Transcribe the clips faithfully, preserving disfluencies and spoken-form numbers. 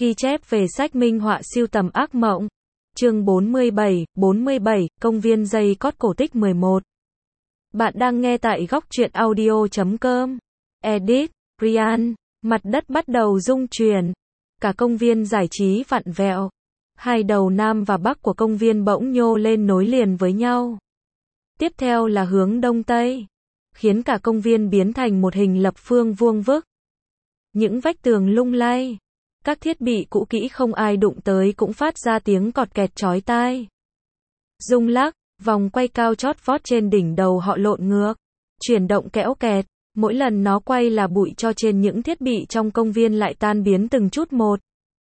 Ghi chép về sách minh họa sưu tầm ác mộng. Chương bốn mươi bảy, bốn mươi bảy, công viên dây cót cổ tích mười một. Bạn đang nghe tại góc truyện audio chấm com. Edit, Ryan. Mặt đất bắt đầu rung chuyển. Cả công viên giải trí vặn vẹo. Hai đầu nam và bắc của công viên bỗng nhô lên nối liền với nhau. Tiếp theo là hướng đông tây, khiến cả công viên biến thành một hình lập phương vuông vức. Những vách tường lung lay. Các thiết bị cũ kỹ không ai đụng tới cũng phát ra tiếng cọt kẹt chói tai. Rung lắc, vòng quay cao chót vót trên đỉnh đầu họ lộn ngược, chuyển động kẽo kẹt. Mỗi lần nó quay là bụi tro trên những thiết bị trong công viên lại tan biến từng chút một.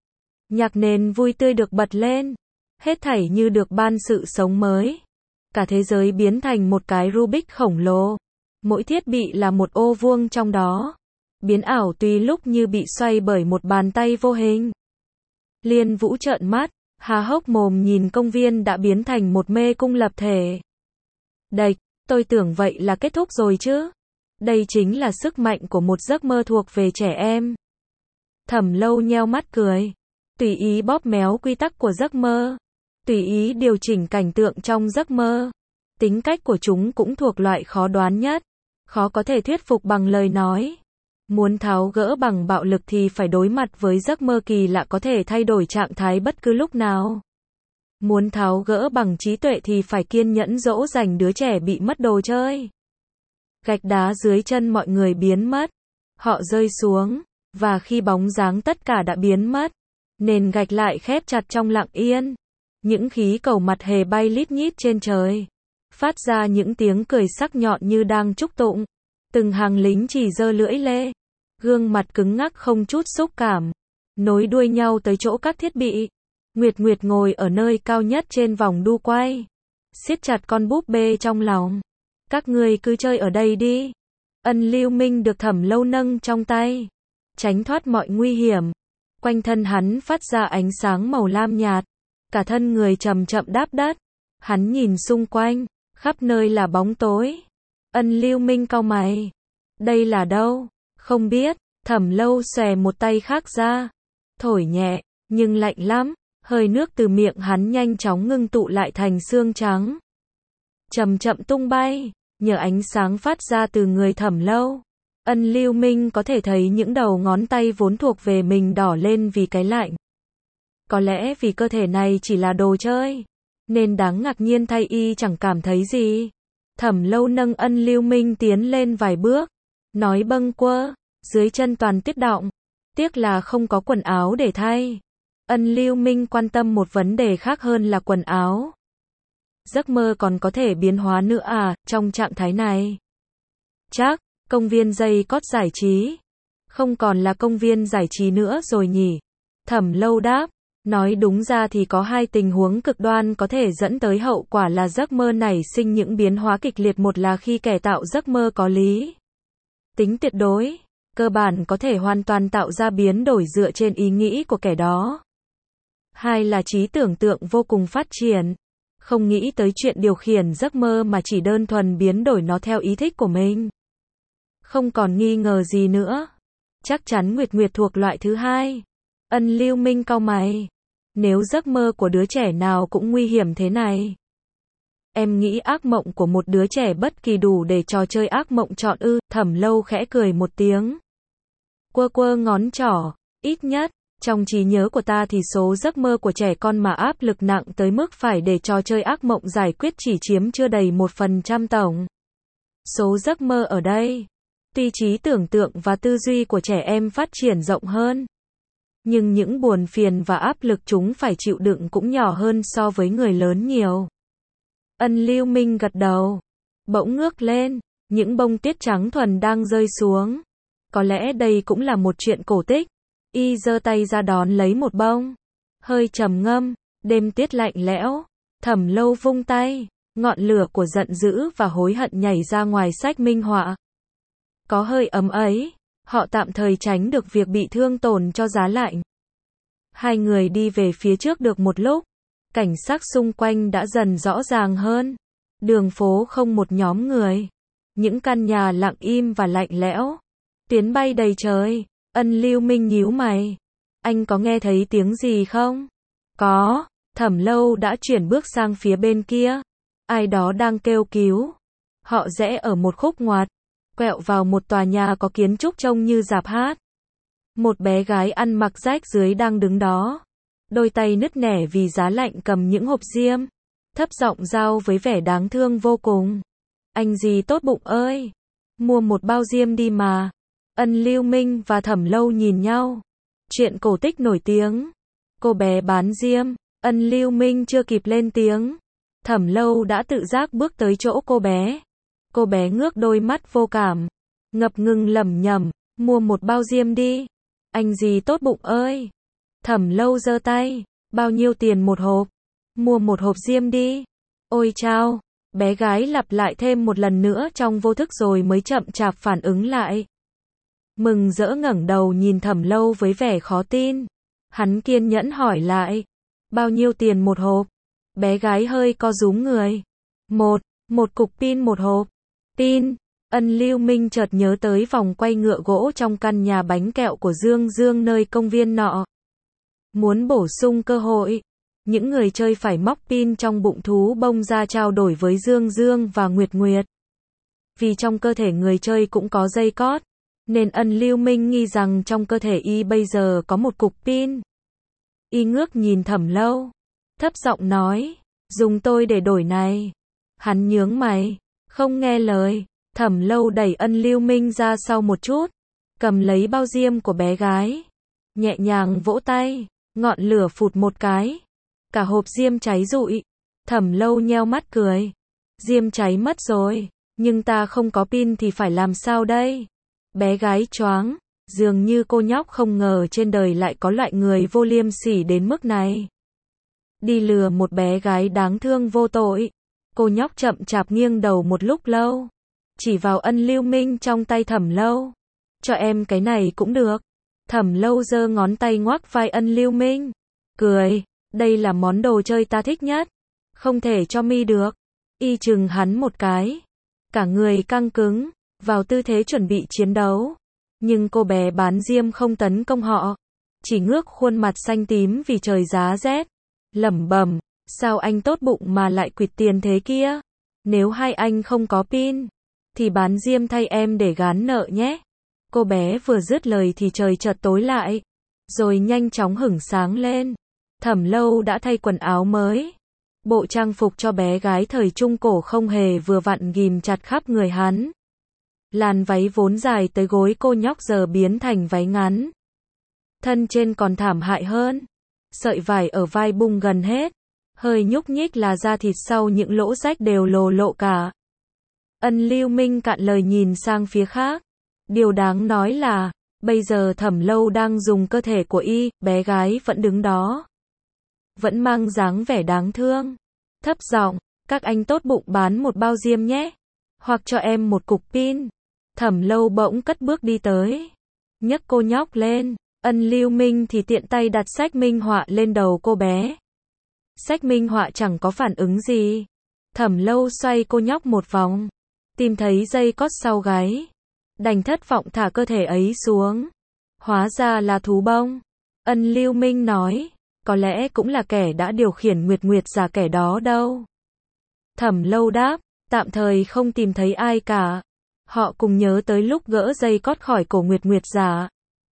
Nhạc nền vui tươi được bật lên. Hết thảy như được ban sự sống mới. Cả thế giới biến thành một cái Rubik khổng lồ. Mỗi thiết bị là một ô vuông trong đó. Biến ảo tùy lúc như bị xoay bởi một bàn tay vô hình. Liên Vũ trợn mắt, há hốc mồm nhìn công viên đã biến thành một mê cung lập thể. Đệch, tôi tưởng vậy là kết thúc rồi chứ. Đây chính là sức mạnh của một giấc mơ thuộc về trẻ em. Thẩm Lâu nheo mắt cười. Tùy ý bóp méo quy tắc của giấc mơ. Tùy ý điều chỉnh cảnh tượng trong giấc mơ. Tính cách của chúng cũng thuộc loại khó đoán nhất. Khó có thể thuyết phục bằng lời nói. Muốn tháo gỡ bằng bạo lực thì phải đối mặt với giấc mơ kỳ lạ có thể thay đổi trạng thái bất cứ lúc nào. Muốn tháo gỡ bằng trí tuệ thì phải kiên nhẫn dỗ dành đứa trẻ bị mất đồ chơi. Gạch đá dưới chân mọi người biến mất. Họ rơi xuống, và khi bóng dáng tất cả đã biến mất, nền gạch lại khép chặt trong lặng yên. Những khí cầu mặt hề bay lít nhít trên trời, phát ra những tiếng cười sắc nhọn như đang chúc tụng. Từng hàng lính chỉ giơ lưỡi lê, gương mặt cứng ngắc không chút xúc cảm, nối đuôi nhau tới chỗ các thiết bị. Nguyệt Nguyệt ngồi ở nơi cao nhất trên vòng đu quay, siết chặt con búp bê trong lòng. Các ngươi cứ chơi ở đây đi. Ân Lưu Minh được Thẩm Lâu nâng trong tay, tránh thoát mọi nguy hiểm. Quanh thân hắn phát ra ánh sáng màu lam nhạt, cả thân người chậm chậm đáp đất. Hắn nhìn xung quanh, khắp nơi là bóng tối. Ân Lưu Minh cau mày. Đây là đâu? Không biết. Thẩm Lâu xòe một tay khác ra, thổi nhẹ, nhưng lạnh lắm. Hơi nước từ miệng hắn nhanh chóng ngưng tụ lại thành xương trắng, chậm chậm tung bay. Nhờ ánh sáng phát ra từ người Thẩm Lâu, Ân Lưu Minh có thể thấy những đầu ngón tay vốn thuộc về mình đỏ lên vì cái lạnh. Có lẽ vì cơ thể này chỉ là đồ chơi, nên đáng ngạc nhiên thay y chẳng cảm thấy gì. Thẩm Lâu nâng Ân Lưu Minh tiến lên vài bước, nói bâng quơ, dưới chân toàn tuyết đọng. Tiếc là không có quần áo để thay. Ân Lưu Minh quan tâm một vấn đề khác hơn là quần áo. Giấc mơ còn có thể biến hóa nữa à, trong trạng thái này? Chắc, công viên dây cót giải trí không còn là công viên giải trí nữa rồi nhỉ? Thẩm Lâu đáp, nói đúng ra thì có hai tình huống cực đoan có thể dẫn tới hậu quả là giấc mơ nảy sinh những biến hóa kịch liệt. Một là khi kẻ tạo giấc mơ có lý tính tuyệt đối, cơ bản có thể hoàn toàn tạo ra biến đổi dựa trên ý nghĩ của kẻ đó. Hai là trí tưởng tượng vô cùng phát triển, không nghĩ tới chuyện điều khiển giấc mơ mà chỉ đơn thuần biến đổi nó theo ý thích của mình. Không còn nghi ngờ gì nữa. Chắc chắn Nguyệt Nguyệt thuộc loại thứ hai. Ân Lưu Minh cau mày. Nếu giấc mơ của đứa trẻ nào cũng nguy hiểm thế này, em nghĩ ác mộng của một đứa trẻ bất kỳ đủ để trò chơi ác mộng chọn ư? Thẩm Lâu khẽ cười một tiếng, quơ quơ ngón trỏ. Ít nhất, trong trí nhớ của ta thì số giấc mơ của trẻ con mà áp lực nặng tới mức phải để trò chơi ác mộng giải quyết chỉ chiếm chưa đầy một phần trăm tổng số giấc mơ ở đây. Tuy trí tưởng tượng và tư duy của trẻ em phát triển rộng hơn, nhưng những buồn phiền và áp lực chúng phải chịu đựng cũng nhỏ hơn so với người lớn nhiều. Ân Lưu Minh gật đầu, bỗng ngước lên, những bông tuyết trắng thuần đang rơi xuống. Có lẽ đây cũng là một chuyện cổ tích. Y giơ tay ra đón lấy một bông, hơi trầm ngâm. Đêm tuyết lạnh lẽo. Thẩm Lâu vung tay, ngọn lửa của giận dữ và hối hận nhảy ra ngoài sách minh họa. Có hơi ấm ấy, họ tạm thời tránh được việc bị thương tổn cho giá lạnh. Hai người đi về phía trước được một lúc, cảnh sắc xung quanh đã dần rõ ràng hơn. Đường phố không một nhóm người, những căn nhà lặng im và lạnh lẽo. Tuyến bay đầy trời. Ân Lưu Minh nhíu mày, Anh có nghe thấy tiếng gì không? Có. Thẩm Lâu đã chuyển bước sang phía bên kia. Ai đó đang kêu cứu. Họ rẽ ở một khúc ngoặt, quẹo vào một tòa nhà có kiến trúc trông như rạp hát. Một bé gái ăn mặc rách rưới đang đứng đó. Đôi tay nứt nẻ vì giá lạnh cầm những hộp diêm. Thấp giọng giao với vẻ đáng thương vô cùng. Anh gì tốt bụng ơi. Mua một bao diêm đi mà. Ân Lưu Minh và Thẩm Lâu nhìn nhau. Chuyện cổ tích nổi tiếng. Cô bé bán diêm. Ân Lưu Minh chưa kịp lên tiếng. Thẩm Lâu đã tự giác bước tới chỗ cô bé. Cô bé ngước đôi mắt vô cảm. Ngập ngừng lẩm nhẩm. Mua một bao diêm đi. Anh gì tốt bụng ơi. Thẩm Lâu giơ tay. Bao nhiêu tiền một hộp? Mua một hộp diêm đi. Ôi chao. Bé gái lặp lại thêm một lần nữa trong vô thức rồi mới chậm chạp phản ứng lại. Mừng rỡ ngẩng đầu nhìn Thẩm Lâu với vẻ khó tin. Hắn kiên nhẫn hỏi lại. Bao nhiêu tiền một hộp? Bé gái hơi co rúm người. Một, một cục pin một hộp. Pin. Ân Lưu Minh chợt nhớ tới vòng quay ngựa gỗ trong căn nhà bánh kẹo của Dương Dương nơi công viên nọ. Muốn bổ sung cơ hội, những người chơi phải móc pin trong bụng thú bông ra trao đổi với Dương Dương và Nguyệt Nguyệt. Vì trong cơ thể người chơi cũng có dây cót, nên Ân Lưu Minh nghi rằng trong cơ thể y bây giờ có một cục pin. Y ngước nhìn Thẩm Lâu, thấp giọng nói, dùng tôi để đổi này. Hắn nhướng mày, không nghe lời. Thẩm Lâu đẩy Ân Lưu Minh ra sau một chút, cầm lấy bao diêm của bé gái, nhẹ nhàng vỗ tay, ngọn lửa phụt một cái, cả hộp diêm cháy rụi. Thẩm Lâu nheo mắt cười, diêm cháy mất rồi, nhưng ta không có pin thì phải làm sao đây? Bé gái choáng, dường như cô nhóc không ngờ trên đời lại có loại người vô liêm sỉ đến mức này. Đi lừa một bé gái đáng thương vô tội. Cô nhóc chậm chạp nghiêng đầu một lúc lâu, chỉ vào Ân Lưu Minh trong tay Thẩm Lâu. Cho em cái này cũng được. Thẩm Lâu giơ ngón tay ngoắc vai Ân Lưu Minh, cười, đây là món đồ chơi ta thích nhất, không thể cho mi được. Y chừng hắn một cái, cả người căng cứng, vào tư thế chuẩn bị chiến đấu. Nhưng cô bé bán diêm không tấn công họ, chỉ ngước khuôn mặt xanh tím vì trời giá rét, lẩm bẩm, sao anh tốt bụng mà lại quỵt tiền thế kia? Nếu hai anh không có pin, thì bán diêm thay em để gán nợ nhé. Cô bé vừa dứt lời thì trời chợt tối lại, rồi nhanh chóng hửng sáng lên. Thẩm Lâu đã thay quần áo mới. Bộ trang phục cho bé gái thời trung cổ không hề vừa vặn ghim chặt khắp người hắn. Làn váy vốn dài tới gối cô nhóc giờ biến thành váy ngắn. Thân trên còn thảm hại hơn. Sợi vải ở vai bung gần hết. Hơi nhúc nhích là da thịt sau những lỗ rách đều lồ lộ cả. Ân Lưu Minh cạn lời nhìn sang phía khác. Điều đáng nói là, bây giờ Thẩm Lâu đang dùng cơ thể của y, bé gái vẫn đứng đó. Vẫn mang dáng vẻ đáng thương. Thấp giọng, các anh tốt bụng bán một bao diêm nhé. Hoặc cho em một cục pin. Thẩm Lâu bỗng cất bước đi tới. Nhấc cô nhóc lên. Ân Lưu Minh thì tiện tay đặt sách minh họa lên đầu cô bé. Sách minh họa chẳng có phản ứng gì. Thẩm Lâu xoay cô nhóc một vòng. Tìm thấy dây cót sau gáy. Đành thất vọng thả cơ thể ấy xuống. Hóa ra là thú bông. Ân Lưu Minh nói, có lẽ cũng là kẻ đã điều khiển Nguyệt Nguyệt giả kẻ đó đâu. Thẩm Lâu đáp, tạm thời không tìm thấy ai cả. Họ cùng nhớ tới lúc gỡ dây cót khỏi cổ Nguyệt Nguyệt giả.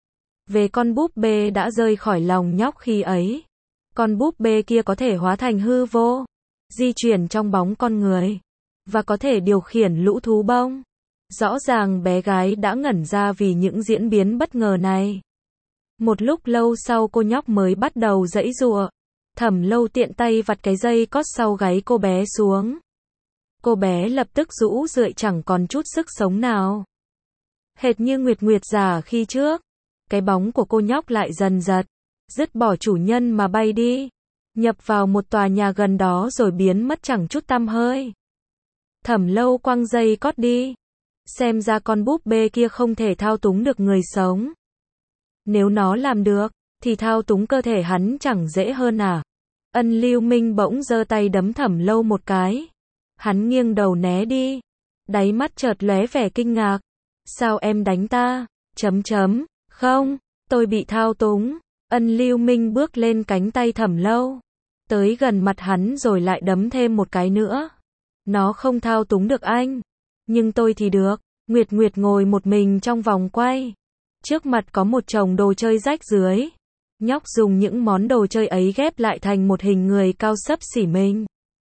Về con búp bê đã rơi khỏi lòng nhóc khi ấy. Con búp bê kia có thể hóa thành hư vô, di chuyển trong bóng con người, và có thể điều khiển lũ thú bông. Rõ ràng bé gái đã ngẩn ra vì những diễn biến bất ngờ này. Một lúc lâu sau cô nhóc mới bắt đầu giãy giụa. Thẩm Lâu tiện tay vặt cái dây cót sau gáy cô bé xuống. Cô bé lập tức rũ rượi chẳng còn chút sức sống nào. Hệt như Nguyệt Nguyệt giả khi trước, cái bóng của cô nhóc lại dần dật, dứt bỏ chủ nhân mà bay đi, nhập vào một tòa nhà gần đó rồi biến mất chẳng chút tăm hơi. Thẩm Lâu quăng dây cót đi. Xem ra con búp bê kia không thể thao túng được người sống. Nếu nó làm được, thì thao túng cơ thể hắn chẳng dễ hơn à? Ân Lưu Minh bỗng giơ tay đấm Thẩm Lâu một cái. Hắn nghiêng đầu né đi. Đáy mắt chợt lóe vẻ kinh ngạc. Sao em đánh ta? Chấm chấm. Không, tôi bị thao túng. Ân Lưu Minh bước lên cánh tay Thẩm Lâu, tới gần mặt hắn rồi lại đấm thêm một cái nữa. Nó không thao túng được anh, nhưng tôi thì được. Nguyệt Nguyệt ngồi một mình trong vòng quay. Trước mặt có một chồng đồ chơi rách rưới. Nhóc dùng những món đồ chơi ấy ghép lại thành một hình người cao xấp xỉ mình.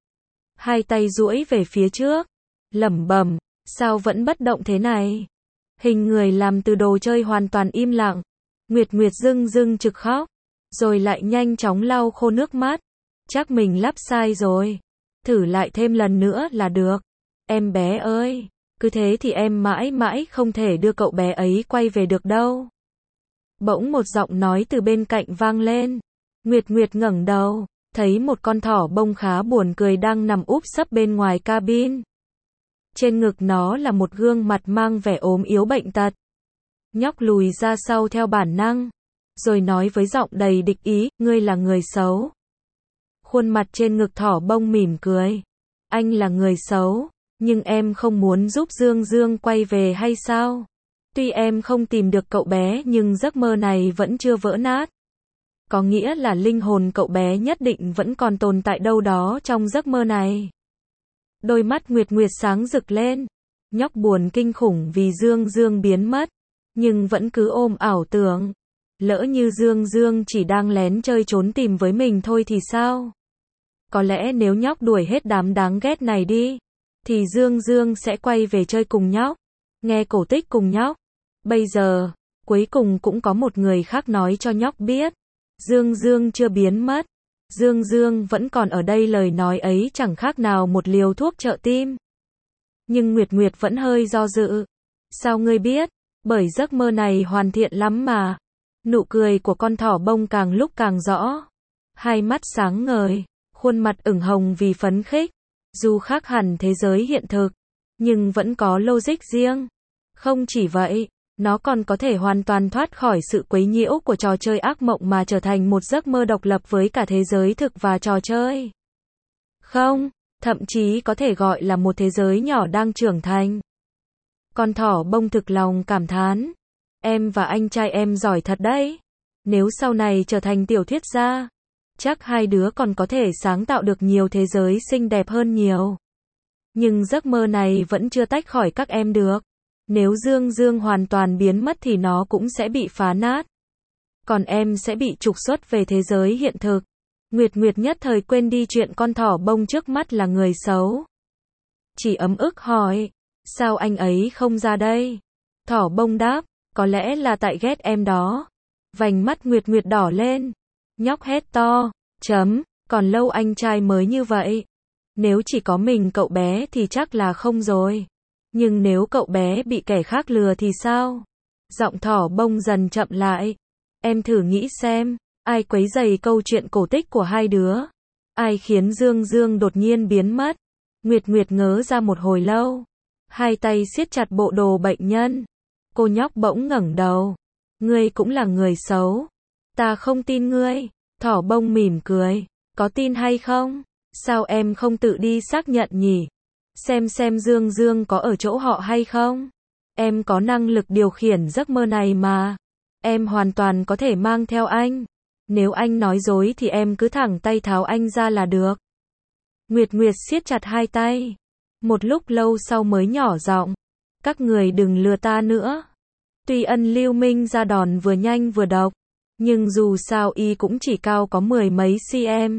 Hai tay duỗi về phía trước, lẩm bẩm, sao vẫn bất động thế này? Hình người làm từ đồ chơi hoàn toàn im lặng. Nguyệt Nguyệt rưng rưng trực khóc, rồi lại nhanh chóng lau khô nước mắt. Chắc mình lắp sai rồi. Thử lại thêm lần nữa là được. Em bé ơi, cứ thế thì em mãi mãi không thể đưa cậu bé ấy quay về được đâu. Bỗng một giọng nói từ bên cạnh vang lên. Nguyệt Nguyệt ngẩng đầu, thấy một con thỏ bông khá buồn cười đang nằm úp sấp bên ngoài cabin. Trên ngực nó là một gương mặt mang vẻ ốm yếu bệnh tật. Nhóc lùi ra sau theo bản năng, rồi nói với giọng đầy địch ý, ngươi là người xấu. Khuôn mặt trên ngực thỏ bông mỉm cười. Anh là người xấu, nhưng em không muốn giúp Dương Dương quay về hay sao? Tuy em không tìm được cậu bé nhưng giấc mơ này vẫn chưa vỡ nát. Có nghĩa là linh hồn cậu bé nhất định vẫn còn tồn tại đâu đó trong giấc mơ này. Đôi mắt Nguyệt Nguyệt sáng rực lên. Nhóc buồn kinh khủng vì Dương Dương biến mất, nhưng vẫn cứ ôm ảo tưởng. Lỡ như Dương Dương chỉ đang lén chơi trốn tìm với mình thôi thì sao? Có lẽ nếu nhóc đuổi hết đám đáng ghét này đi, thì Dương Dương sẽ quay về chơi cùng nhóc, nghe cổ tích cùng nhóc. Bây giờ, cuối cùng cũng có một người khác nói cho nhóc biết. Dương Dương chưa biến mất. Dương Dương vẫn còn ở đây, lời nói ấy chẳng khác nào một liều thuốc trợ tim. Nhưng Nguyệt Nguyệt vẫn hơi do dự. Sao ngươi biết? Bởi giấc mơ này hoàn thiện lắm mà. Nụ cười của con thỏ bông càng lúc càng rõ. Hai mắt sáng ngời, khuôn mặt ửng hồng vì phấn khích. Dù khác hẳn thế giới hiện thực, nhưng vẫn có logic riêng. Không chỉ vậy, nó còn có thể hoàn toàn thoát khỏi sự quấy nhiễu của trò chơi ác mộng mà trở thành một giấc mơ độc lập với cả thế giới thực và trò chơi. Không, thậm chí có thể gọi là một thế giới nhỏ đang trưởng thành. Con thỏ bông thực lòng cảm thán. Em và anh trai em giỏi thật đấy. Nếu sau này trở thành tiểu thuyết gia, chắc hai đứa còn có thể sáng tạo được nhiều thế giới xinh đẹp hơn nhiều. Nhưng giấc mơ này vẫn chưa tách khỏi các em được. Nếu Dương Dương hoàn toàn biến mất thì nó cũng sẽ bị phá nát. Còn em sẽ bị trục xuất về thế giới hiện thực. Nguyệt Nguyệt nhất thời quên đi chuyện con thỏ bông trước mắt là người xấu. Chỉ ấm ức hỏi, sao anh ấy không ra đây? Thỏ bông đáp, có lẽ là tại ghét em đó. Vành mắt Nguyệt Nguyệt đỏ lên. Nhóc hét to, chấm, còn lâu anh trai mới như vậy. Nếu chỉ có mình cậu bé thì chắc là không rồi. Nhưng nếu cậu bé bị kẻ khác lừa thì sao? Giọng thỏ bông dần chậm lại. Em thử nghĩ xem, ai quấy rầy câu chuyện cổ tích của hai đứa? Ai khiến Dương Dương đột nhiên biến mất? Nguyệt Nguyệt ngớ ra một hồi lâu. Hai tay siết chặt bộ đồ bệnh nhân. Cô nhóc bỗng ngẩng đầu. Ngươi cũng là người xấu. Ta không tin ngươi. Thỏ bông mỉm cười. Có tin hay không? Sao em không tự đi xác nhận nhỉ? Xem xem Dương Dương có ở chỗ họ hay không? Em có năng lực điều khiển giấc mơ này mà. Em hoàn toàn có thể mang theo anh. Nếu anh nói dối thì em cứ thẳng tay tháo anh ra là được. Nguyệt Nguyệt siết chặt hai tay. Một lúc lâu sau mới nhỏ giọng. Các người đừng lừa ta nữa. Tuy Ân Lưu Minh ra đòn vừa nhanh vừa độc, nhưng dù sao y cũng chỉ cao có mười mấy cm.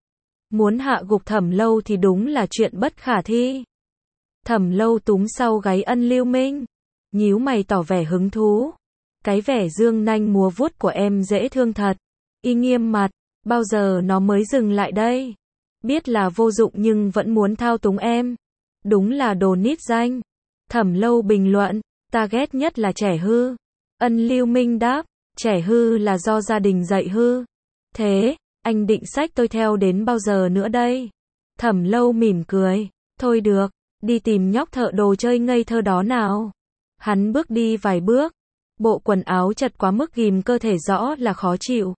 Muốn hạ gục Thẩm Lâu thì đúng là chuyện bất khả thi. Thẩm Lâu túm sau gáy Ân Lưu Minh, nhíu mày tỏ vẻ hứng thú. Cái vẻ dương nanh múa vuốt của em dễ thương thật. Y nghiêm mặt, bao giờ nó mới dừng lại đây? Biết là vô dụng nhưng vẫn muốn thao túng em. Đúng là đồ nít danh. Thẩm Lâu bình luận, ta ghét nhất là trẻ hư. Ân Lưu Minh đáp, trẻ hư là do gia đình dạy hư. Thế, anh định xách tôi theo đến bao giờ nữa đây? Thẩm Lâu mỉm cười, thôi được, đi tìm nhóc thợ đồ chơi ngây thơ đó nào. Hắn bước đi vài bước, bộ quần áo chật quá mức ghìm cơ thể rõ là khó chịu.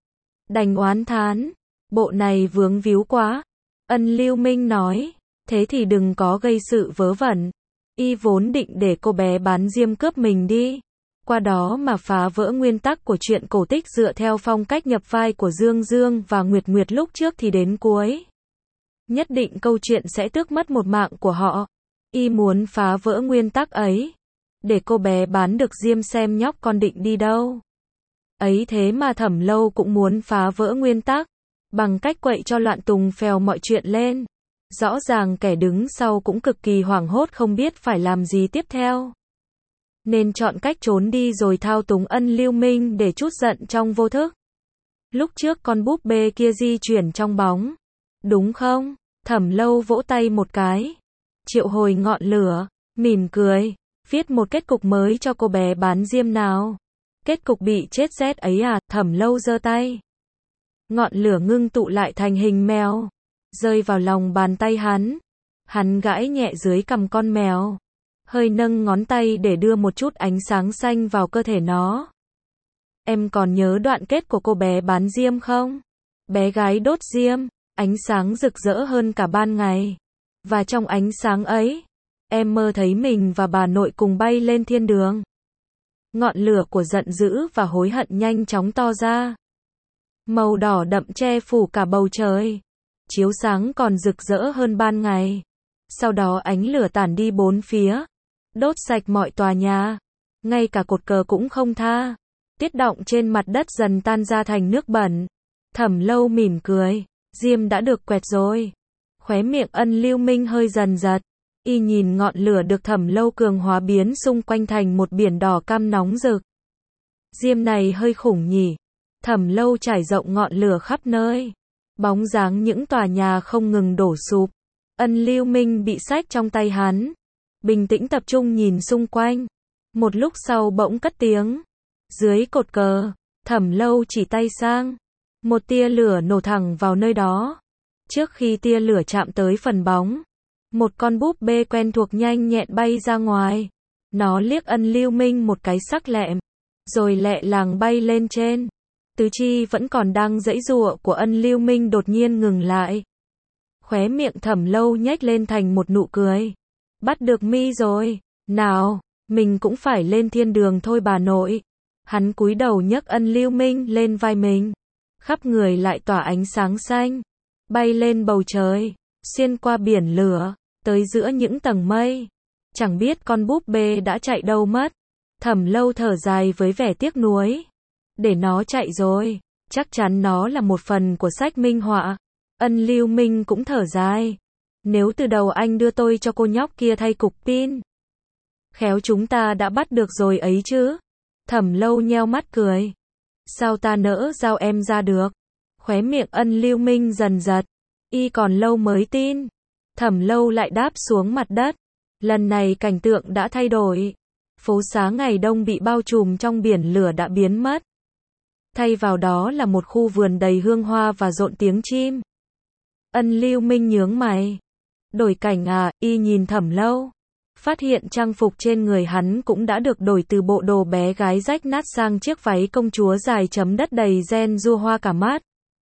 Đành oán thán, bộ này vướng víu quá. Ân Lưu Minh nói, thế thì đừng có gây sự vớ vẩn. Y vốn định để cô bé bán diêm cướp mình đi. qua đó mà phá vỡ nguyên tắc của truyện cổ tích dựa theo phong cách nhập vai của Dương Dương và Nguyệt Nguyệt lúc trước thì đến cuối. Nhất định câu chuyện sẽ tước mất một mạng của họ. Y muốn phá vỡ nguyên tắc ấy. Để cô bé bán được diêm xem nhóc con định đi đâu. Ấy thế mà Thẩm Lâu cũng muốn phá vỡ nguyên tắc. Bằng cách quậy cho loạn tùng phèo mọi chuyện lên. Rõ ràng kẻ đứng sau cũng cực kỳ hoảng hốt không biết phải làm gì tiếp theo. Nên chọn cách trốn đi rồi thao túng Ân Lưu Minh để trút giận trong vô thức. Lúc trước con búp bê kia di chuyển trong bóng. Đúng không? Thẩm Lâu vỗ tay một cái. Triệu hồi ngọn lửa, mỉm cười, viết một kết cục mới cho cô bé bán diêm nào. Kết cục bị chết rét ấy à? Thẩm Lâu giơ tay. Ngọn lửa ngưng tụ lại thành hình mèo, rơi vào lòng bàn tay hắn. Hắn gãi nhẹ dưới cằm con mèo, hơi nâng ngón tay để đưa một chút ánh sáng xanh vào cơ thể nó. Em còn nhớ đoạn kết của cô bé bán diêm không? Bé gái đốt diêm, ánh sáng rực rỡ hơn cả ban ngày. Và trong ánh sáng ấy, em mơ thấy mình và bà nội cùng bay lên thiên đường. Ngọn lửa của giận dữ và hối hận nhanh chóng to ra. Màu đỏ đậm che phủ cả bầu trời. Chiếu sáng còn rực rỡ hơn ban ngày. Sau đó ánh lửa tản đi bốn phía. Đốt sạch mọi tòa nhà. Ngay cả cột cờ cũng không tha. Tiết động trên mặt đất dần tan ra thành nước bẩn. Thẩm Lâu mỉm cười. Diêm đã được quẹt rồi. Khóe miệng Ân Lưu Minh hơi dần giật. Y nhìn ngọn lửa được Thẩm Lâu cường hóa biến xung quanh thành một biển đỏ cam nóng rực. Diêm này hơi khủng nhỉ. Thẩm Lâu trải rộng ngọn lửa khắp nơi. Bóng dáng những tòa nhà không ngừng đổ sụp. Ân Lưu Minh bị xách trong tay hắn. Bình tĩnh tập trung nhìn xung quanh. Một lúc sau bỗng cất tiếng. Dưới cột cờ, Thẩm Lâu chỉ tay sang. Một tia lửa nổ thẳng vào nơi đó. Trước khi tia lửa chạm tới phần bóng, một con búp bê quen thuộc nhanh nhẹn bay ra ngoài. Nó liếc Ân Lưu Minh một cái sắc lẹm, rồi lẹ làng bay lên trên. Tứ chi vẫn còn đang giãy giụa của Ân Lưu Minh đột nhiên ngừng lại. Khóe miệng Thẩm Lâu nhếch lên thành một nụ cười. Bắt được mi rồi. Nào, mình cũng phải lên thiên đường thôi bà nội. Hắn cúi đầu nhấc Ân Lưu Minh lên vai mình. Khắp người lại tỏa ánh sáng xanh. Bay lên bầu trời, xuyên qua biển lửa, tới giữa những tầng mây. Chẳng biết con búp bê đã chạy đâu mất. Thẩm Lâu thở dài với vẻ tiếc nuối. Để nó chạy rồi, chắc chắn nó là một phần của sách minh họa. Ân Lưu Minh cũng thở dài. Nếu từ đầu anh đưa tôi cho cô nhóc kia thay cục pin, khéo chúng ta đã bắt được rồi ấy chứ. Thẩm Lâu nheo mắt cười. Sao ta nỡ giao em ra được? Khóe miệng Ân Lưu Minh dần giật. Y còn lâu mới tin. Thẩm Lâu lại đáp xuống mặt đất. Lần này cảnh tượng đã thay đổi. Phố xá ngày đông bị bao trùm trong biển lửa đã biến mất. Thay vào đó là một khu vườn đầy hương hoa và rộn tiếng chim. Ân Lưu Minh nhướng mày. Đổi cảnh à? Y nhìn Thẩm Lâu. Phát hiện trang phục trên người hắn cũng đã được đổi từ bộ đồ bé gái rách nát sang chiếc váy công chúa dài chấm đất đầy ren rua hoa cả mắt.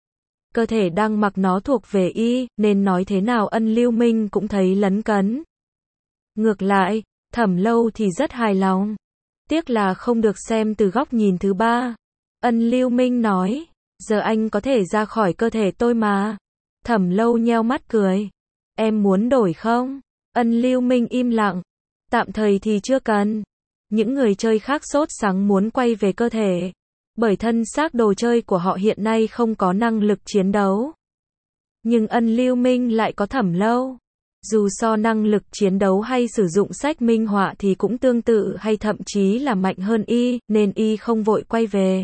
Cơ thể đang mặc nó thuộc về y, nên nói thế nào Ân Lưu Minh cũng thấy lấn cấn. Ngược lại, Thẩm Lâu thì rất hài lòng. Tiếc là không được xem từ góc nhìn thứ ba. Ân Lưu Minh nói, giờ anh có thể ra khỏi cơ thể tôi mà. Thẩm Lâu nheo mắt cười. Em muốn đổi không? Ân Lưu Minh im lặng. Tạm thời thì chưa cần. Những người chơi khác sốt sắng muốn quay về cơ thể. Bởi thân xác đồ chơi của họ hiện nay không có năng lực chiến đấu. Nhưng Ân Lưu Minh lại có Thẩm Lâu. Dù so năng lực chiến đấu hay sử dụng sách minh họa thì cũng tương tự hay thậm chí là mạnh hơn y, nên y không vội quay về.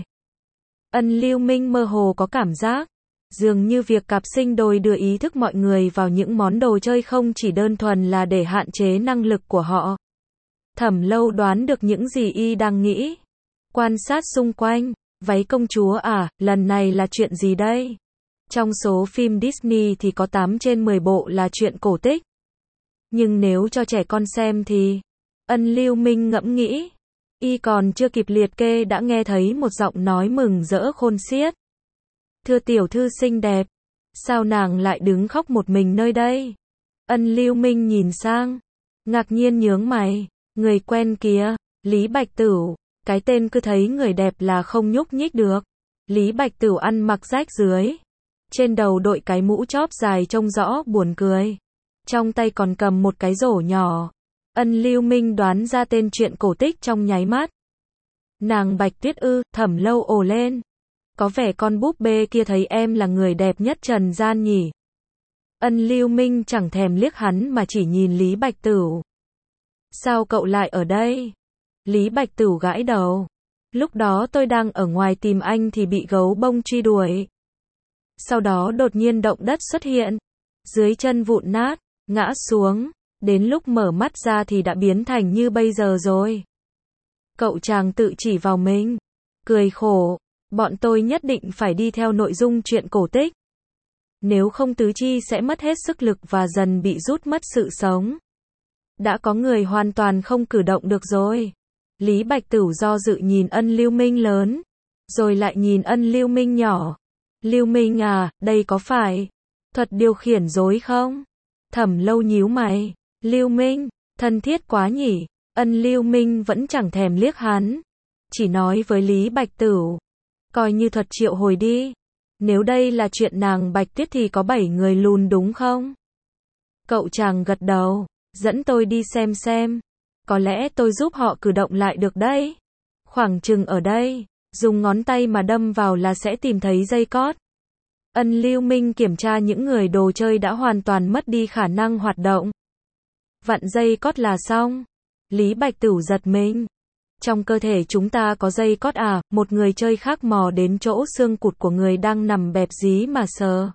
Ân Lưu Minh mơ hồ có cảm giác, dường như việc cặp sinh đôi đưa ý thức mọi người vào những món đồ chơi không chỉ đơn thuần là để hạn chế năng lực của họ. Thẩm Lâu đoán được những gì y đang nghĩ. Quan sát xung quanh, váy công chúa à, lần này là chuyện gì đây? Trong số phim Disney thì có tám trên mười bộ là chuyện cổ tích. Nhưng nếu cho trẻ con xem thì... Ân Lưu Minh ngẫm nghĩ. Y còn chưa kịp liệt kê đã nghe thấy một giọng nói mừng rỡ khôn xiết. Thưa tiểu thư xinh đẹp, sao nàng lại đứng khóc một mình nơi đây? Ân Lưu Minh nhìn sang, ngạc nhiên nhướng mày. Người quen kia, Lý Bạch Tửu. Cái tên cứ thấy người đẹp là không nhúc nhích được. Lý Bạch Tửu ăn mặc rách rưới. Trên đầu đội cái mũ chóp dài trông rõ buồn cười. Trong tay còn cầm một cái rổ nhỏ. Ân Lưu Minh đoán ra tên truyện cổ tích trong nháy mắt. Nàng Bạch Tuyết ư, Thẩm Lâu ồ lên. Có vẻ con búp bê kia thấy em là người đẹp nhất trần gian nhỉ. Ân Lưu Minh chẳng thèm liếc hắn mà chỉ nhìn Lý Bạch Tửu. Sao cậu lại ở đây? Lý Bạch Tửu gãi đầu. Lúc đó tôi đang ở ngoài tìm anh thì bị gấu bông truy đuổi. Sau đó đột nhiên động đất xuất hiện. Dưới chân vụn nát, ngã xuống. Đến lúc mở mắt ra thì đã biến thành như bây giờ rồi. Cậu chàng tự chỉ vào mình. Cười khổ. Bọn tôi nhất định phải đi theo nội dung truyện cổ tích. Nếu không tứ chi sẽ mất hết sức lực và dần bị rút mất sự sống. Đã có người hoàn toàn không cử động được rồi. Lý Bạch Tửu do dự nhìn Ân Lưu Minh lớn. Rồi lại nhìn Ân Lưu Minh nhỏ. Lưu Minh à, đây có phải thuật điều khiển rối không? Thẩm Lâu nhíu mày. Lưu Minh, thân thiết quá nhỉ. Ân Lưu Minh vẫn chẳng thèm liếc hắn. Chỉ nói với Lý Bạch Tửu. Coi như thuật triệu hồi đi. Nếu đây là chuyện nàng Bạch Tuyết thì có bảy người lùn đúng không? Cậu chàng gật đầu. Dẫn tôi đi xem xem. Có lẽ tôi giúp họ cử động lại được đấy. Khoảng chừng ở đây. Dùng ngón tay mà đâm vào là sẽ tìm thấy dây cót. Ân Lưu Minh kiểm tra những người đồ chơi đã hoàn toàn mất đi khả năng hoạt động. Vặn dây cót là xong. Lý Bạch Tửu giật mình. Trong cơ thể chúng ta có dây cót à? Một người chơi khác mò đến chỗ xương cụt của người đang nằm bẹp dí mà sờ.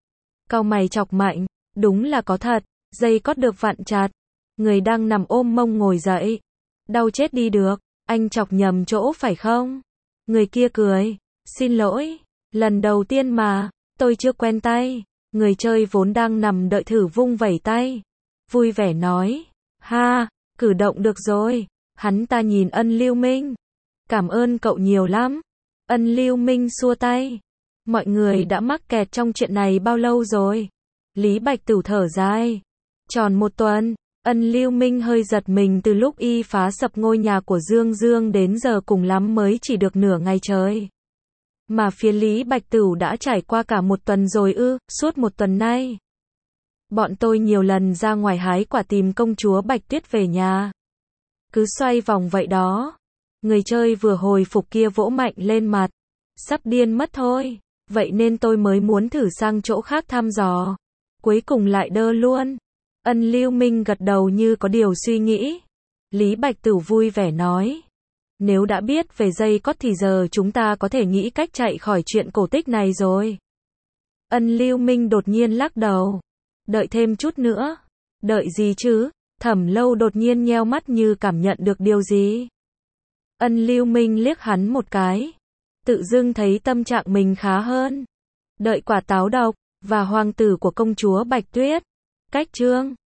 Cau mày chọc mạnh. Đúng là có thật. Dây cót được vặn chặt. Người đang nằm ôm mông ngồi dậy. Đau chết đi được. Anh chọc nhầm chỗ phải không? Người kia cười. Xin lỗi. Lần đầu tiên mà. Tôi chưa quen tay. Người chơi vốn đang nằm đợi thử vung vẩy tay. Vui vẻ nói. Ha, cử động được rồi. Hắn ta nhìn Ân Lưu Minh. Cảm ơn cậu nhiều lắm. Ân Lưu Minh xua tay. Mọi người đã mắc kẹt trong chuyện này bao lâu rồi? Lý Bạch Tửu thở dài. Tròn một tuần. Ân Lưu Minh hơi giật mình từ lúc y phá sập ngôi nhà của Dương Dương đến giờ cùng lắm mới chỉ được nửa ngày trời. Mà phía Lý Bạch Tửu đã trải qua cả một tuần rồi ư, suốt một tuần nay. Bọn tôi nhiều lần ra ngoài hái quả tìm công chúa Bạch Tuyết về nhà. Cứ xoay vòng vậy đó. Người chơi vừa hồi phục kia vỗ mạnh lên mặt. Sắp điên mất thôi. Vậy nên tôi mới muốn thử sang chỗ khác thăm dò. Cuối cùng lại đơ luôn. Ân Lưu Minh gật đầu như có điều suy nghĩ. Lý Bạch Tửu vui vẻ nói. Nếu đã biết về dây cót thì giờ chúng ta có thể nghĩ cách chạy khỏi chuyện cổ tích này rồi. Ân Lưu Minh đột nhiên lắc đầu. Đợi thêm chút nữa. Đợi gì chứ? Thẩm Lâu đột nhiên nheo mắt như cảm nhận được điều gì. Ân Lưu Minh liếc hắn một cái. Tự dưng thấy tâm trạng mình khá hơn. Đợi quả táo độc, và hoàng tử của công chúa Bạch Tuyết. Cách chương